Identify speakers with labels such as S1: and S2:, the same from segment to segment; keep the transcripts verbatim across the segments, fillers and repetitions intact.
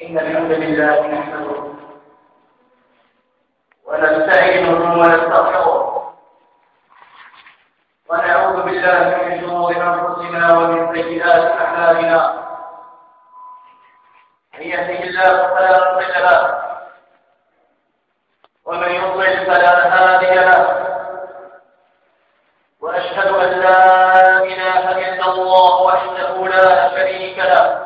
S1: إن الحمد لله نحمده ونستعينه ونستغفره ونعوذ بالله من شرور أنفسنا ومن سيئات أعمالنا. من يهده الله فلا مضل له ومن يضلل فلا هادي له، وأشهد أن لا إله إلا الله وحده لا شريك له،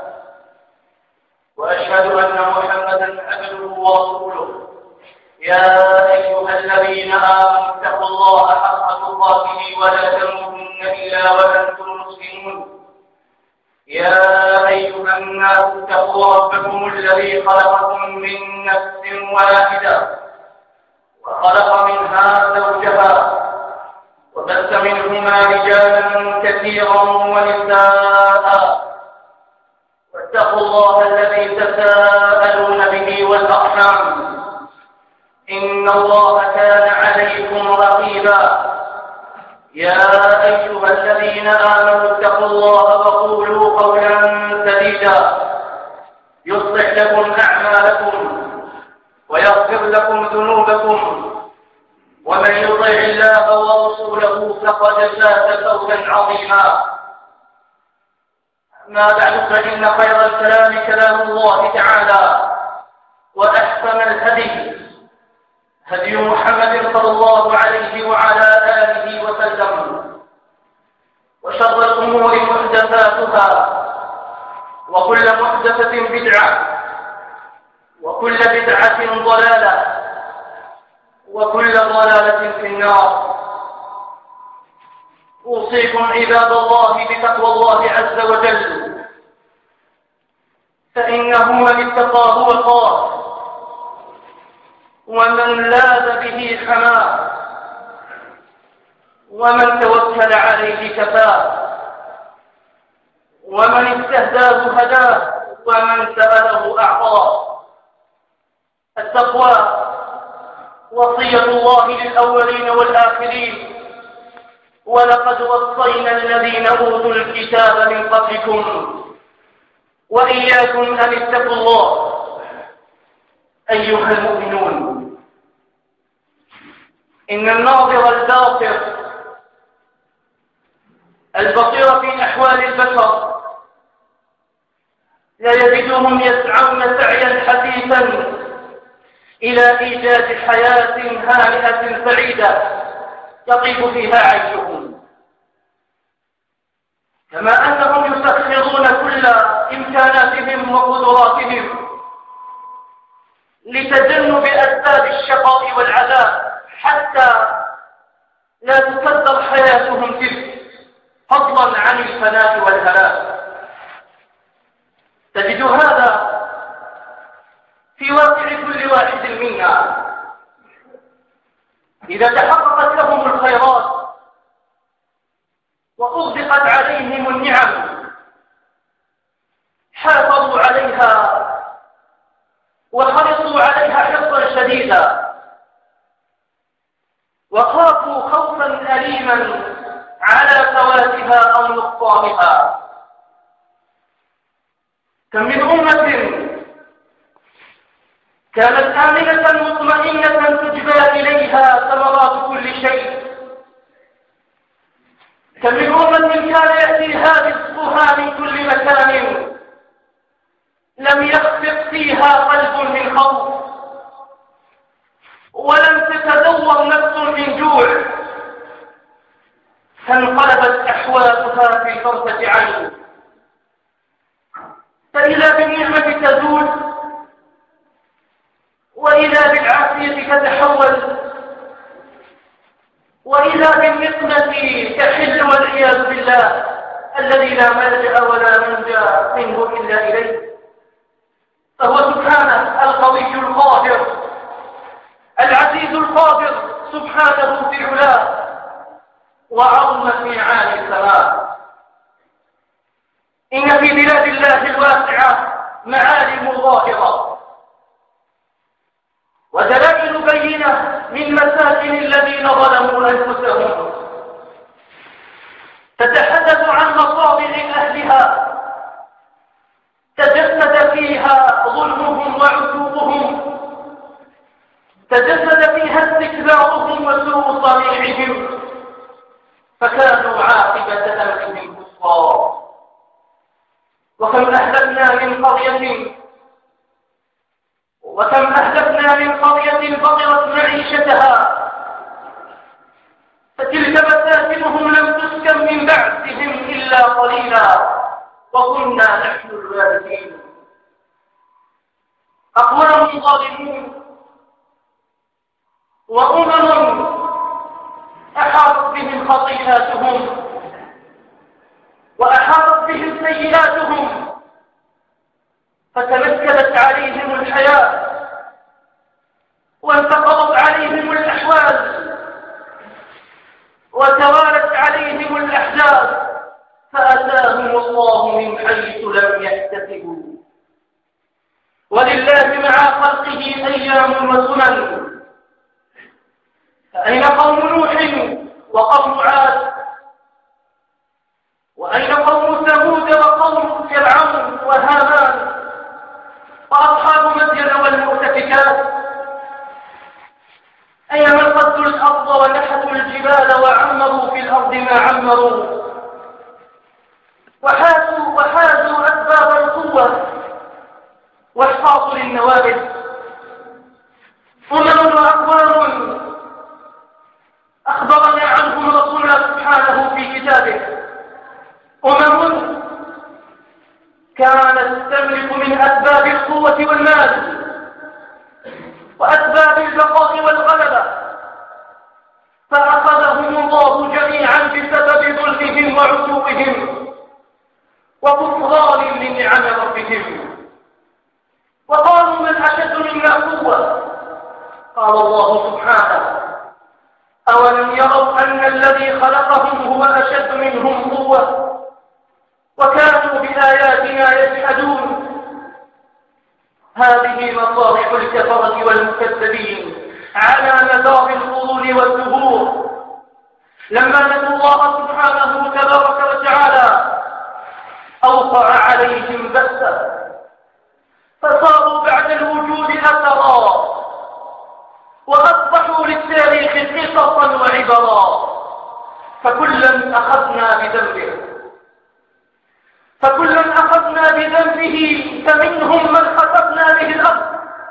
S1: وأشهد أن محمدا عبده ورسوله. يا أيها الذين آمنوا اتقوا الله حق تقاته ولا تموتن إلا وأنتم مسلمون. يا أيها الناس اتقوا ربكم الذي خلقكم من نفس واحدة وخلق منها زوجها وبث منهما رجالا كثيرا ونساء، واتقوا الله الذي تساءلون به والأرحام إن الله كان عليكم رقيبا. يا أيها الذين آمنوا اتقوا الله وقولوا قولا سديدا يصلح لكم أعمالكم ويغفر لكم ذنوبكم، ومن يطع الله ورسوله فقد فاز فوزا عظيما. أما بعد، فإن خير الكلام كلام الله تعالى، وأحسن الهدي هدي محمد صلى الله عليه وعلى آله وسلم، وشر الأمور محدثاتها، وكل محدثة بدعة، وكل بدعة ضلالة، وكل ضلالة في النار. أوصيكم عباد الله بتقوى الله عز وجل، فإنه من اتقاه وقاه، ومن لاذ به حماه، ومن توكل عليه كفاه، ومن استهداه هداه، ومن سأله أعطاه. التقوى وصية الله للأولين والآخرين، ولقد وصينا الذين أوتوا الكتاب من قبلكم وإياكم أن اتقوا الله. أيها المؤمنون، إن الناظر الباصر البصير في أحوال البشر لا يجدهم يسعون سعيا حثيثا إلى إيجاد حياة هانئة سعيدة يطيب فيها عيشهم، كما أنهم يسخرون كل إمكاناتهم وقدراتهم لتجنب أسباب الشقاء والعذاب حتى لا تكدر حياتهم تلك، فضلا عن الفناء والهلاك. تجد هذا في واقع كل واحد منا. إذا تحققت لهم الخيرات وأغدقت عليهم النعم حافظوا عليها وحرصوا عليها حرصا شديدا، وخافوا خوفا أليما على فواتها أو نقصانها. كم من أمة كانت آمنة مطمئنة تجبى إليها ثمرات كل شيء، كم من أمة كان يأتيها رزقها من كل مكان لم يخفق فيها قلب من خوف، ولم تتدور نفس من جوع، فانقلبت أحوالها في طرفة عين، فإذا بالنعمة تزول وإذا بالعافية تتحول، وإذا بالنقمة تحل والعياذ بالله، الذي لا ملجأ ولا منجى منه إلا إليه. فهو سبحانه القوي القاهر العزيز القادر سبحانه في علاه وعظم في عالي السماء. إن في بلاد الله الواسعة معالم ظاهرة ودلائل بينة من مساكن الذين ظلموا أنفسهم، تتحدث عن مصابر أهلها تجسد فيها ظلم تجسد فيها استكبارهم وسوء صنيعهم، فكانوا عاقبة أمرهم كفار. وكم أهلكنا من قرية وكم أهلكنا من قرية بطرت معيشتها فتلك مساكنهم لم تسكن من بعدهم إلا قليلا وكنا نحن الوارثين. أقوام ظالمون وأمم أحاطت بهم خطيئاتهم وأحاطت بهم سيئاتهم، فتمكنت عليهم الحياة وانتقضت عليهم الأحوال وتوالت عليهم الأحداث، فأتاهم الله من حيث لم يحتسبوا. ولله مع خلقه أيام وسنن، فأين قوم نوح وقوم عاد؟ وأين قوم ثمود وقوم فرعون وهامان وأصحاب مدين والمؤتفكات؟ أين من قدوا الأرض ونحتوا الجبال وعمروا في الأرض ما عمروا وحازوا وحازوا أسباب القوة واحتاطوا للنوابل؟ أمم وأقوام أخبرنا عنهم رسولنا سبحانه في كتابه، أمم كانت تملك من أسباب القوة والمال وأسباب البقاء والغلبة، فأخذهم الله جميعا بسبب ظلمهم وعتوهم وكفران لنعم ربهم، وقالوا من أشد منا قوة. قال الله سبحانه: أولم يروا أن الذي خلقهم هو أشد منهم قوة وكانوا بآياتنا يجحدون. هذه مصالح الكفرة والمكذبين على مدار القرون والدهور، لما نسوا الله سبحانه تبارك وتعالى أوقع عليهم بأسا، فصاروا بعد الوجود أثرا وأصبحوا للتاريخ قصصا وعبرا، فكلا أخذنا بذنبه فكلا أخذنا بذنبه فمنهم من خسفنا به الأرض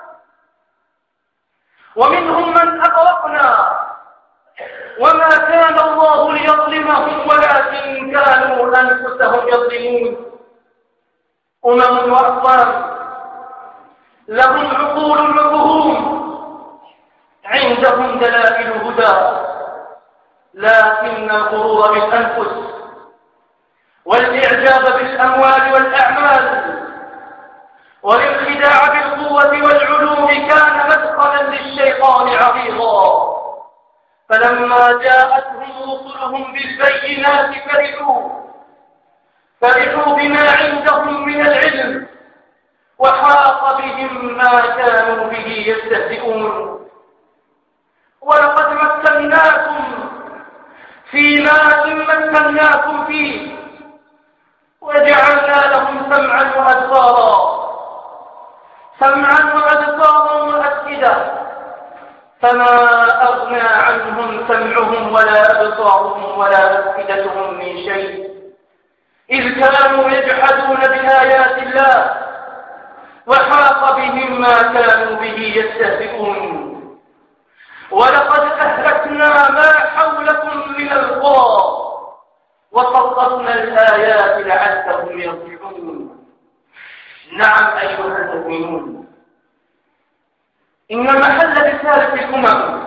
S1: ومنهم من أغرقنا، وما كان الله ليظلمهم ولكن كانوا أنفسهم يظلمون. أمم وأقوام لهم عقول وفهوم، عندهم دلائل هدى، لكن الغرور بالأنفس والإعجاب بالأموال والأعمال والانخداع بالقوة والعلوم كان مدخلا للشيطان عريضا. فلما جاءتهم رسلهم بالبينات فرحوا فرحوا بما عندهم من العلم وحاق بهم ما كانوا به يستهزئون. ولقد مكناكم في ماء مكناكم فيه وجعلنا لهم سمعا وأبصارا سمعا وأبصارا وأفئدة فما أغنى عنهم سمعهم ولا أبصارهم ولا أفئدتهم من شيء إذ كانوا يجحدون بآيات الله وحاق بهم ما كانوا به يستهزئون. ولقد أهلكنا ما حولكم من القرى وصرفنا الآيات لعلهم يرجعون. نعم أيها المؤمنون، إن محل رسالة الأمم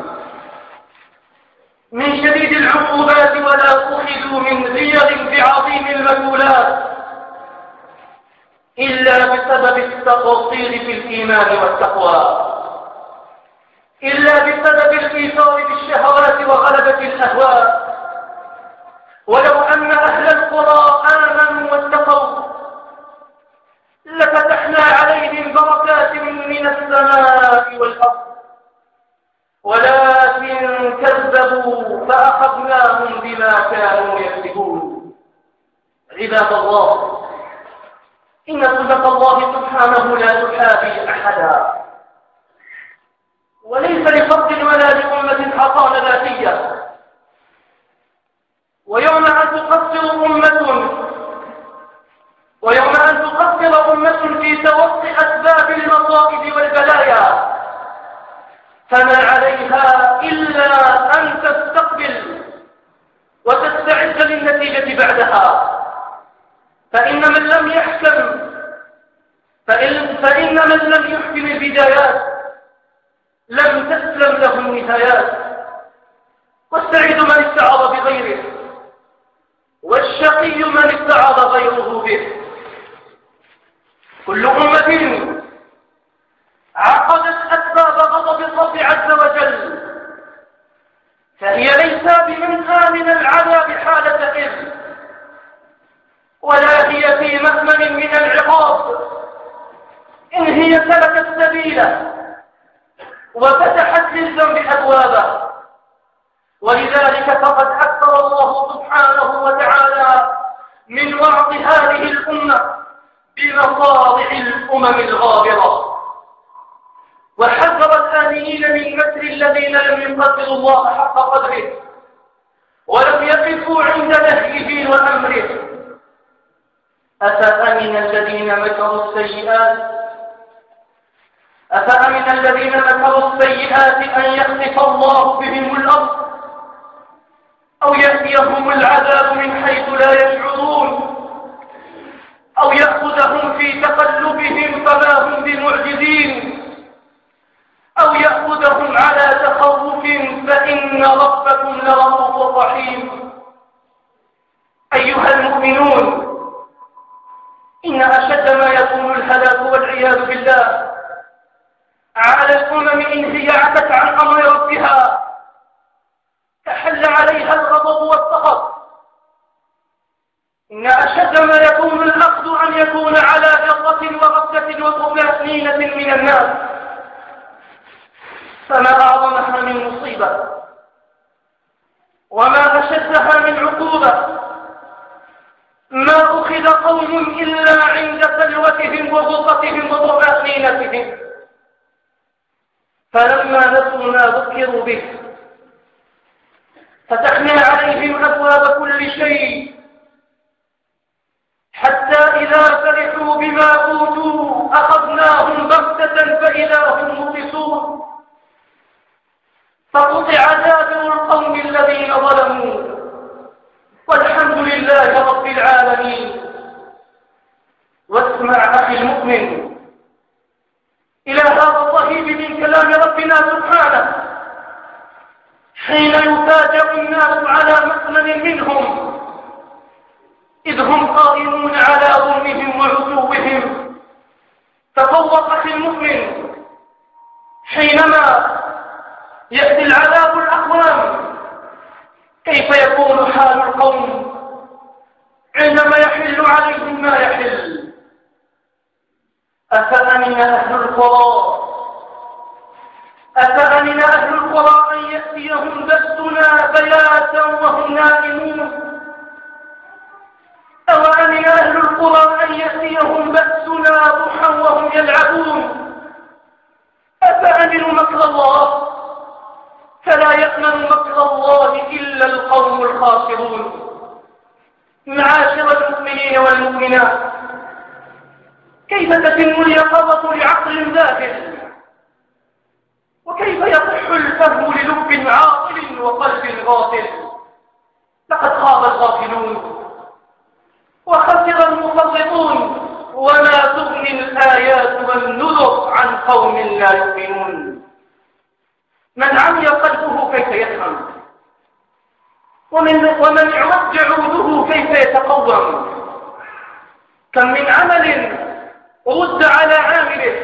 S1: من شديد العقوبات ولا أخذوا من غير بعظيم المثولات إلا بسبب التقصير في الإيمان والتقوى، إلا بسبب الإيثار بالشهوات وغلبة الأهواء. ولو أن أهل القرى آمنوا واتقوا لفتحنا عليهم بركات من السماء والأرض، ولكن كذبوا فأخذناهم بما كانوا يكسبون. عباد الله، إن سنة الله سبحانه لا تحابي أحدا، وليس لفضل المصائب والبلايا، فما عليها إلا أن تستقبل وتستعد للنتيجة بعدها. فإن من لم يحكم فإن, فإن من لم يحكم البدايات لم تسلم له النهايات. والسعيد من استعاض بغيره، والشقي من استعاض غيره به. كل أمة عقدت أسباب غضب الرب عز وجل، فهي ليس بمن آمن العذاب حالة إذ، ولا هي في مأمن من العقاب إن هي سلكت سبيله وفتحت للذنب أبوابه. ولذلك فقد أكثر الله سبحانه وتعالى من وعظ هذه الأمة بمصارع الأمم الغابرة، وحذر الآمنين من مكر الذين لم يقدروا الله حق قدره ولم يقفوا عند نهيه وأمره. أفأمن الذين مكروا السيئات أفأمن الذين مكروا السيئات أن يخسف الله بهم الأرض أو يأتيهم العذاب من حيث لا يشعرون أو يأخذهم في تقلبهم فما هم بمعجزين أو يأخذهم على تخوف فإن ربكم لرؤوف رحيم. أيها المؤمنون، إن أشد ما يكون الهلاك والعياذ بالله على الأمم إن هي عتت عن أمر ربها تحل عليها الغضب والسخط. إن أشد ما يكون الأخذ أن يكون على غضة وغفلة وطمأنينة من الناس، فما أعظمها من مصيبة وما أشدها من عقوبة ما أخذ قوم إلا عند سلوتهم وغضتهم وطمأنينتهم، فلما نسوا ما ذكروا به فتحنا عليهم أبواب كل شيء حتى إذا فرحوا بما أوتوا أخذناهم بغتة فإذا هم مبلسون. فقطع دابر القوم الذين ظلموا والحمد لله رب العالمين. واسمع أخي المؤمن إلى هذا الرهيب من كلام ربنا سبحانه حين يفاجأ الناس على مأمن منهم إذ هم قائمون على ظلمهم وعتوهم. تفوق أخي المؤمن حينما يأتي العذاب الأقوام كيف يكون حال القوم عندما يحل عليهم ما يحل. أفأمن أهل القرى أفأمن أهل القرى أن يأتيهم بأسنا بياتا وهم نائمون أوأمن أهل القرى أن يأتيهم بأسنا ضحى وهم يلعبون أفأمنوا مكر الله فلا يأمن مكر الله إلا القوم الخاسرون. معاشر المؤمنين والمؤمنات، كيف تتم اليقظة لعقل ذاهل، وكيف يصح الفهم للب عاقل وقلب غافل؟ لقد خاب الغافلون وخسر المفرطون وما تغني الآيات والنذر عن قوم لا يؤمنون. من عمي قلبه كيف يفهم، ومن ومن يعد عوده كيف يتقوم. كم من عمل رد على عامله،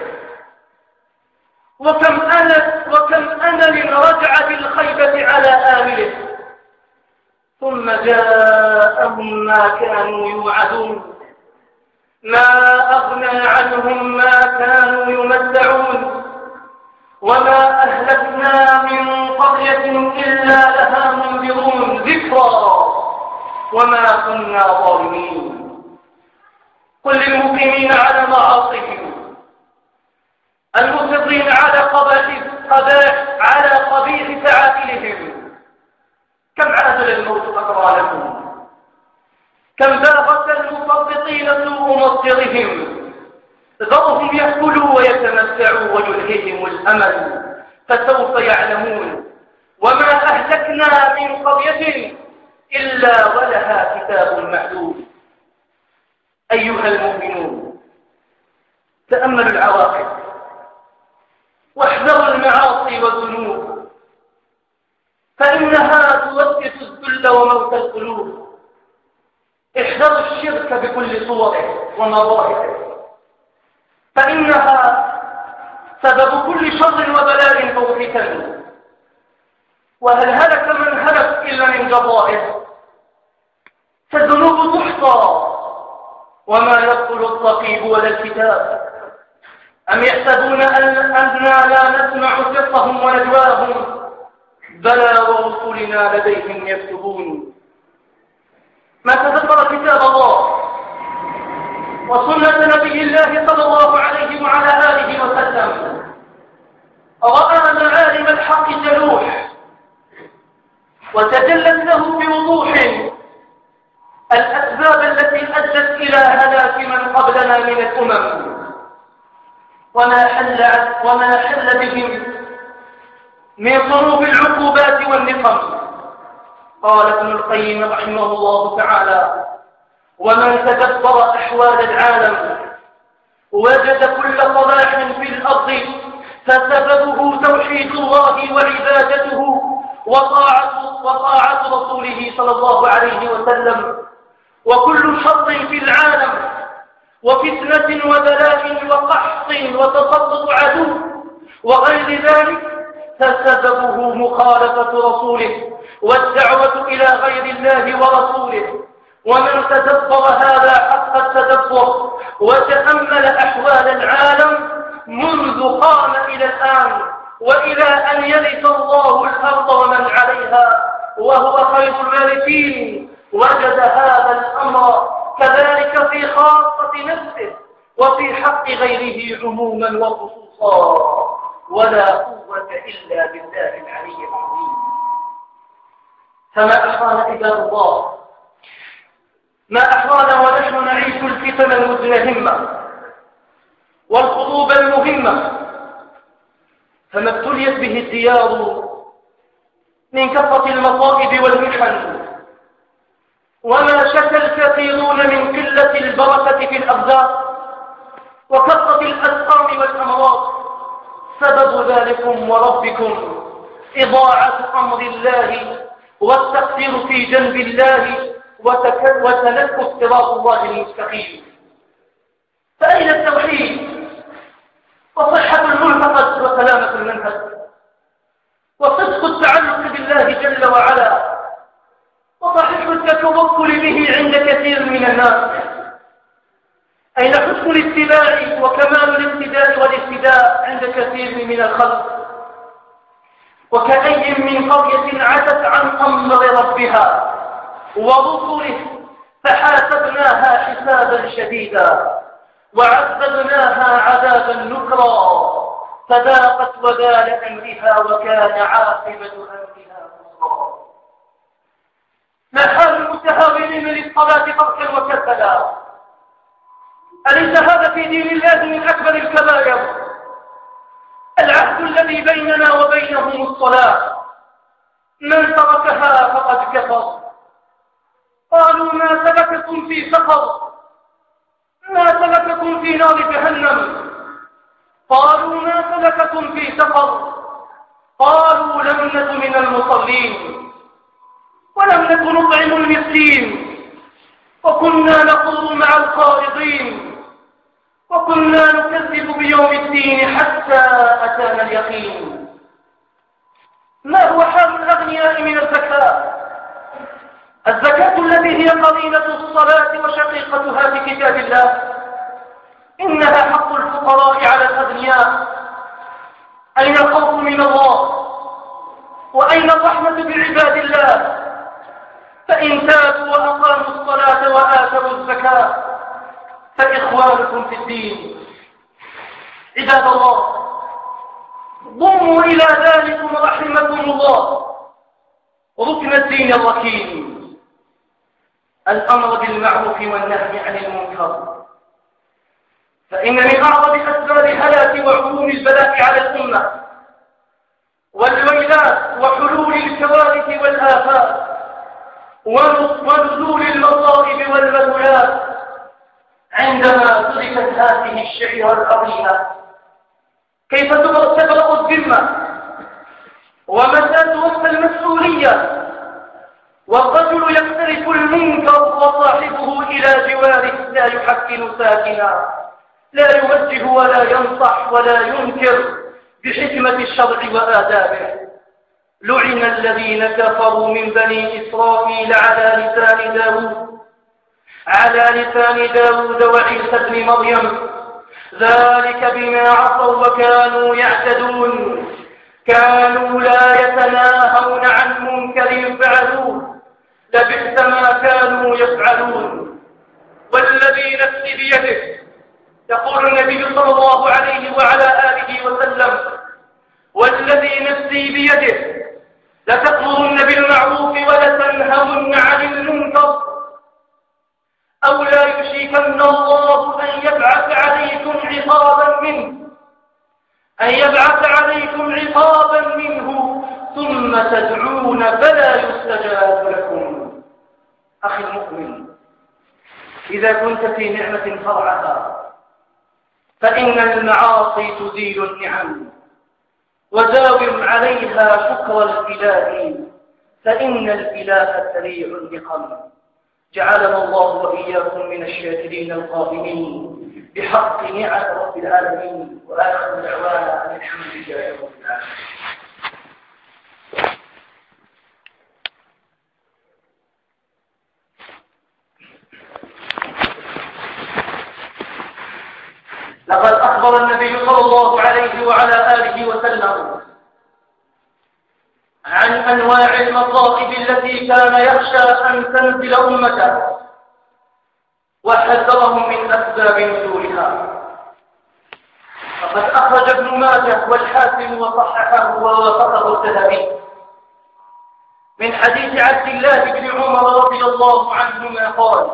S1: وكم أمل وكم أمل رجع بالخيبة على آمله، ثم جاءهم ما كانوا يوعدون ما أغنى عنهم ما كانوا يمتعون وما أهلكنا من قرية إلا لها منذرون ذكرى وما كنا ظالمين. قل للمقيمين على معاصيهم المصرين على قبائح على قبيح فعائلهم كم عادل الموت أقرى لكم، كم باغت المفرطين سوء مصيرهم. ذرهم ذرهم يأكلوا ويتمتعوا ويلههم الأمل فسوف يعلمون. وما أهلكنا من قرية إلا ولها كتاب معلوم. أيها المؤمنون، تأملوا العواقب واحذروا المعاصي والذنوب، فإنها توسوس الذل وموت القلوب. احذروا الشرك بكل صوره ومظاهره، فإنها سبب كل شر وبلاء فوحكا. وهل هلك من هلك إلا من جرائه؟ فالذنوب تحصى وما يبطل الطبيب ولا الكتاب. أم يحسبون أننا لا نسمع سرهم ونجواهم؟ بلى ورسلنا لديهم يكتبون. ما تذكر كتاب الله وسنة نبي الله صلى الله عليه وعلى آله وسلم رأى معالم الحق تلوح وتجلت له بوضوح الأسباب التي أدت إلى هلاك من قبلنا من الأمم وما حل, وما حل بهم من صنوف العقوبات والنقم. قال ابن القيم رحمه الله تعالى: ومن تدبر أحوال العالم وجد كل صلاح في الأرض فسببه توحيد الله وعبادته وطاعة, وطاعة رسوله صلى الله عليه وسلم. وكل شر في العالم وفتنة وبلاء وقحط وتسلط عدو وغير ذلك فسببه مخالفة رسوله والدعوة إلى غير الله ورسوله. ومن تدبر هذا حق التدبر وتأمل أحوال العالم منذ قام إلى الآن وإلى أن يرث الله الأرض ومن عليها وهو خير الوارثين وجد هذا الأمر كذلك في خاصة نفسه وفي حق غيره عموما وخصوصا، ولا قوة إلا بالله العلي العظيم. فما أحرانا عباد الله، ما أحرانا ونحن نعيش الفتن المزدهمة والخطوب المهمة، فما ابتليت به الديار من كثرة المصائب والمحن، وما شكى الكثيرون من قلة البركة في الأرزاق وكثرة الأسقام والأمراض. سبب ذلكم وربكم إضاعة أمر الله والتقصير في جنب الله وتنكس صراط الله المستقيم. فأين التوحيد وصحة المعتقد وسلامة المنهج وصدق التعلق بالله جل وعلا وصحيح التوكل به عند كثير من الناس؟ أين حسن الاتباع وكمال الابتداء والاهتداء عند كثير من الخلق؟ وكأي من قرية عتت عن أمر ربها ورسله فحاسبناها حسابا شديدا وعذبناها عذابا نكرا فذاقت وبال أمرها وكان عاقبة أمرها خسرا. ما حال المتهاونين للصلاة تركا وكسلا؟ أليس هذا في دين الله من أكبر الكبائر؟ العهد الذي بيننا وبينهم الصلاة، من تركها فقد كفر. قالوا ما سلككم في سقر؟ ما سلككم في نار جهنم؟ قالوا ما سلككم في سقر؟ قالوا لم نك من المصلين ولم نك نطعم المسكين وكنا نخوض مع الخائضين وكنا نكذب بيوم الدين حتى أتانا اليقين. ما هو حال الأغنياء من الزكاة؟ الزكاة التي هي قرينة الصلاة وشقيقتها في كتاب الله، إنها حق الفقراء على الأغنياء. أين الخوف من الله وأين الرحمة بعباد الله؟ فإن تابوا وأقاموا الصلاة وآتوا الزكاة فإخوانكم في الدين. عباد الله، ضموا إلى ذلكم رحمكم الله ركن الدين الركين، الأمر بالمعروف والنهي عن المنكر. فإن من أعظم أسباب أسباب هلاك وعموم البلاء على الأمة والويلات وحلول الكوارث والآفات ونزول المصائب والبلوات عندما تركت هذه الشعيرة العظيمة. كيف تبرأ الذمة ومتى توفى المسؤولية والرجل يقترف المنكر وصاحبه إلى جواره لا يحكم ساكنا، لا يوجه ولا ينصح ولا ينكر بحكمة الشرع وآدابه. لعن الذين كفروا من بني إسرائيل على لسان داود على لسان داود وعيسى ابن مريم ذلك بما عصوا وكانوا يعتدون كانوا لا يتناهون عن منكر فعلوه لبئس ما كانوا يفعلون. والذي نفسي بيده، يقول النبي صلى الله عليه وعلى آله وسلم: والذي نفسي بيده لتأمرن بالمعروف ولتنهون عن المنكر أو لا يشركن الله أن يبعث عليكم عقابا منه أن يبعث عليكم عقابا منه ثم تدعون فلا يستجاب لكم. أخي المؤمن، إذا كنت في نعمة فرعها فإن المعاصي تزيل النعم، وداوم عليها شكر الإله فإن الإله سريع النقم. جعلنا الله وإياكم من الشاكرين القائمين بحق نعم رب العالمين، وآخر دعوانا أن الحمد لله رب العالمين. لقد أخبر النبي صلى الله عليه وعلى آله وسلم عن أنواع المصائب التي كان يخشى أن تنزل أمته، وحذرهم من أسباب نزولها. فقد أخرج ابن ماجه والحاكم وصححه ووافقه الذهبي من حديث عبد الله بن عمر رضي الله عنهما قال: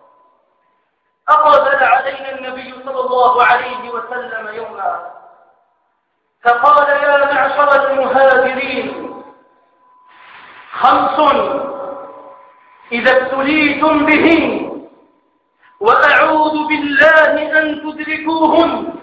S1: أقبل علينا النبي صلى الله عليه وسلم يوما فقال: يا معشر المهاجرين، خمس إذا ابتليتم بهن وأعوذ بالله أن تدركوهن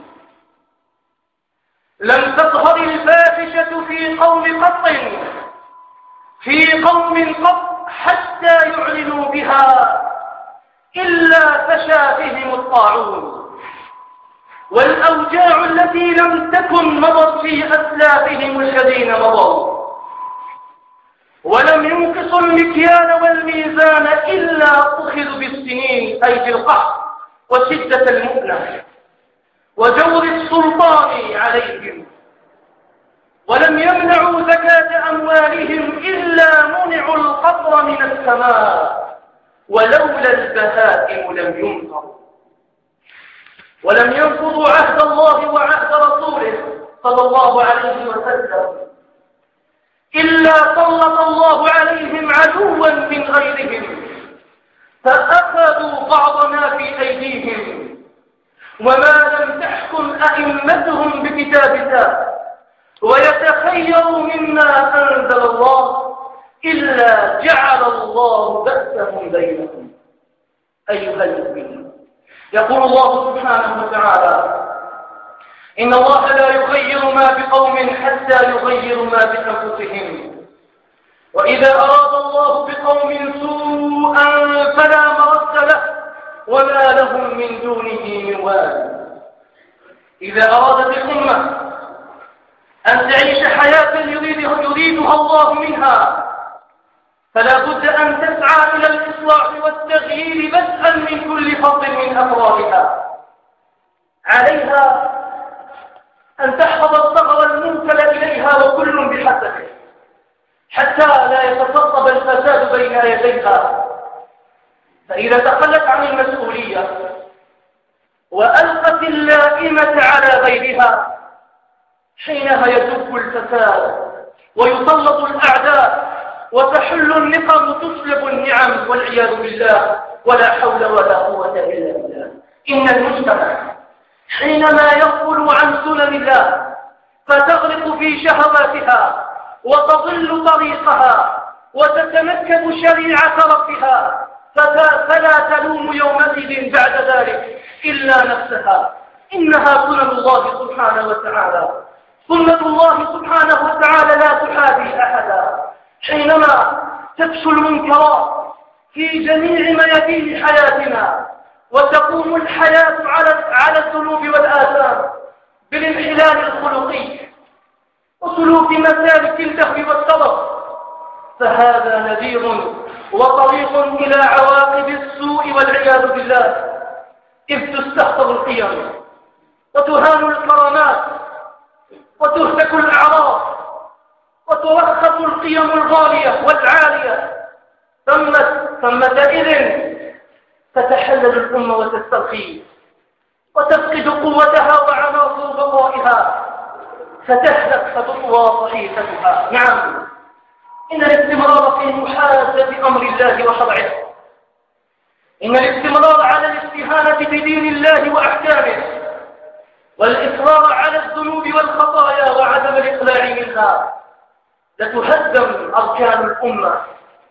S1: لم تظهر الفاحشة في قوم قط في قوم قط حتى يعلنوا بها إلا فشى فيهم الطاعون والأوجاع التي لم تكن مضت في أسلافهم الذين مضوا، ولم ينقصوا المكيال والميزان إلا أخذوا بالسنين، أي بالقهر وشدة المؤنة وجور السلطان عليهم، ولم يمنعوا زكاة أموالهم إلا منعوا القطر من السماء، ولولا البهائم لم ينقضوا، ولم ينقضوا عهد الله وعهد رسوله صلى الله عليه وسلم إلا سلط الله عليهم عدوا من غيرهم فأخذوا بعض ما في أيديهم، وما لم تحكم أئمتهم بكتاب الله ويتخيروا مما أنزل الله إلا جعل الله بأسهم بينهم. أيها المؤمنون، يقول الله سبحانه وتعالى: إن الله لا يغير ما بقوم حتى يغيروا ما بأنفسهم، وإذا أراد الله بقوم سوءا فلا مرد له وما لهم من دونه من وال. إذا أراد بالأمة أن تعيش حياة يريدها, يريدها الله منها فلا بد أن تسعى إلى الإصلاح والتغيير بدءا من كل فرد من أفرادها. عليها أن تحفظ الثغر المنكل إليها وكل بحسبه حتى لا يتسطب الفساد بين يديها، فإذا تخلت عن المسؤولية وألقت اللائمة على غيرها حينها يدب الفساد ويسلط الأعداء وتحل النقم وتسلب النعم والعياذ بالله، ولا حول ولا قوة إلا بالله. إن المجتمع حينما يغفل عن سنن الله فتغرق في شهواتها وتضل طريقها وتتنكب شريعة ربها، فلا تلوم يومئذ بعد ذلك إلا نفسها. إنها سنن الله سبحانه وتعالى، سنة الله سبحانه وتعالى لا تحابي أحدا. حينما تفشو المنكرات في جميع ميادين حياتنا وتقوم الحياة على على الذنوب والآثام بالانحلال الخلقي وسلوك مسالك اللهو والسرف، فهذا نذير وطريق إلى عواقب السوء والعياذ بالله، إذ تستخطر القيم وتهان الكرامات وتهتك الأعراض وترخص القيم الغالية والعالية. ثمتئذ تتحلل الأمة وتسترخي وتفقد قوتها وعناصر بقائها، فتهلك فتطوى صحيفتها. نعم، إن الاستمرار في محاسبة أمر الله وشرعه، إن الاستمرار على الاستهانة بدين الله وأحكامه والإصرار على الذنوب والخطايا وعدم الإقلاع منها لتهدم أركان الأمة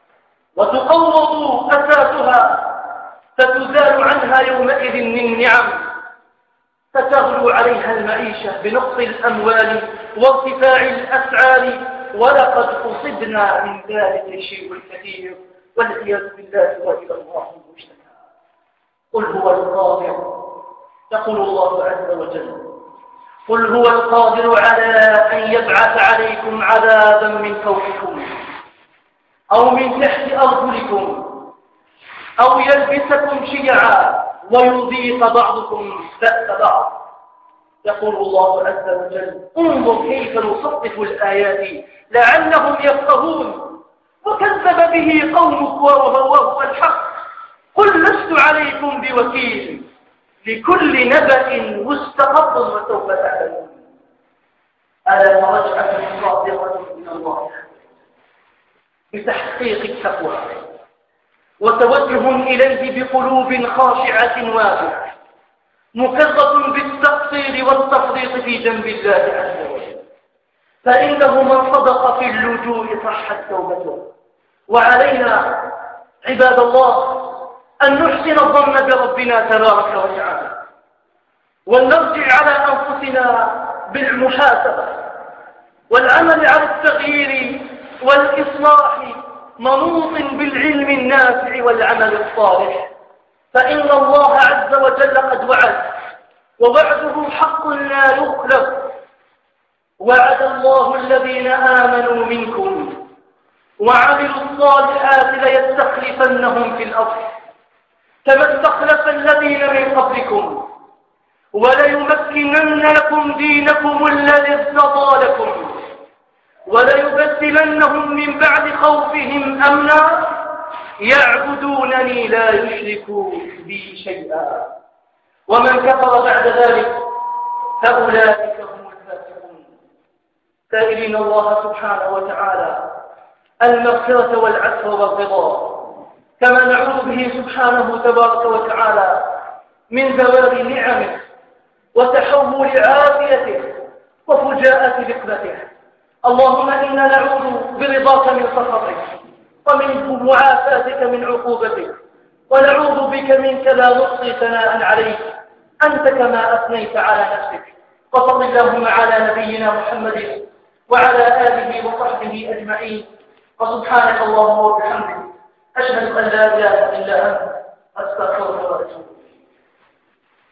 S1: وتقوض أساسها، فتزال عنها يومئذ من نعم، فتغلو عليها المعيشة بنقص الأموال وارتفاع الأسعار، ولقد أصبنا من ذلك الشيء الكثير والعياذ بالله وإلى الله المشتكى. قل هو القادر، يقول الله عز وجل، قل هو القادر على أن يبعث عليكم عذابا من فوقكم أو من تحت أرجلكم أو يلبسكم شيعا ويذيق بعضكم بأس بعض. يقول الله عز وجل، انظر كيف نصدق الآيات لعلهم يفقهون، وكذب به قومك وهو الحق، قل لست عليكم بوكيل، لكل نبأ مستقر وسوف تعلمون. ألا مرجعة صادقة من الله بتحقيق التقوى وتوجه إليه بقلوب خاشعة واضحة مكرة بالتقصير والتفريط في جنب الله عز وجل، فإنه من صدق في اللجوء صحت توبته. وعلينا عباد الله أن نحسن الظن بربنا تبارك وتعالى، ونرجع على أنفسنا بالمحاسبة والعمل على التغيير والإصلاح منوط بالعلم النافع والعمل الصالح، فإن الله عز وجل قد وعد، ووعده حق لا يخلف. وعد الله الذين آمنوا منكم وعملوا الصالحات ليستخلفنهم في الأرض كما استخلف الذين من قبلكم وليمكنن لكم دينكم الذي ارتضى لكم وليبدلنهم من بعد خوفهم أمنا يعبدونني لا يشركوا بي شيئا، ومن كفر بعد ذلك فأولئك هم الفاسقون. سائلين الله سبحانه وتعالى المغفرة والعفو والرضا، كما نعوذ به سبحانه تبارك وتعالى من زوال نعمه وتحول عافيته وفجاءة نقمته. اللهم إنا نعوذ برضاك من سخطك ومن معافاتك من عقوبتك، ونعوذ بك منك لا نحصي ثناء عليك أنت كما أثنيت على نفسك. وصل اللهم على نبينا محمد وعلى آله وصحبه أجمعين، وسبحانك اللهم وبحمدك أشهد أن لا إله إلا أنت أستغفرك وأتوب إليك.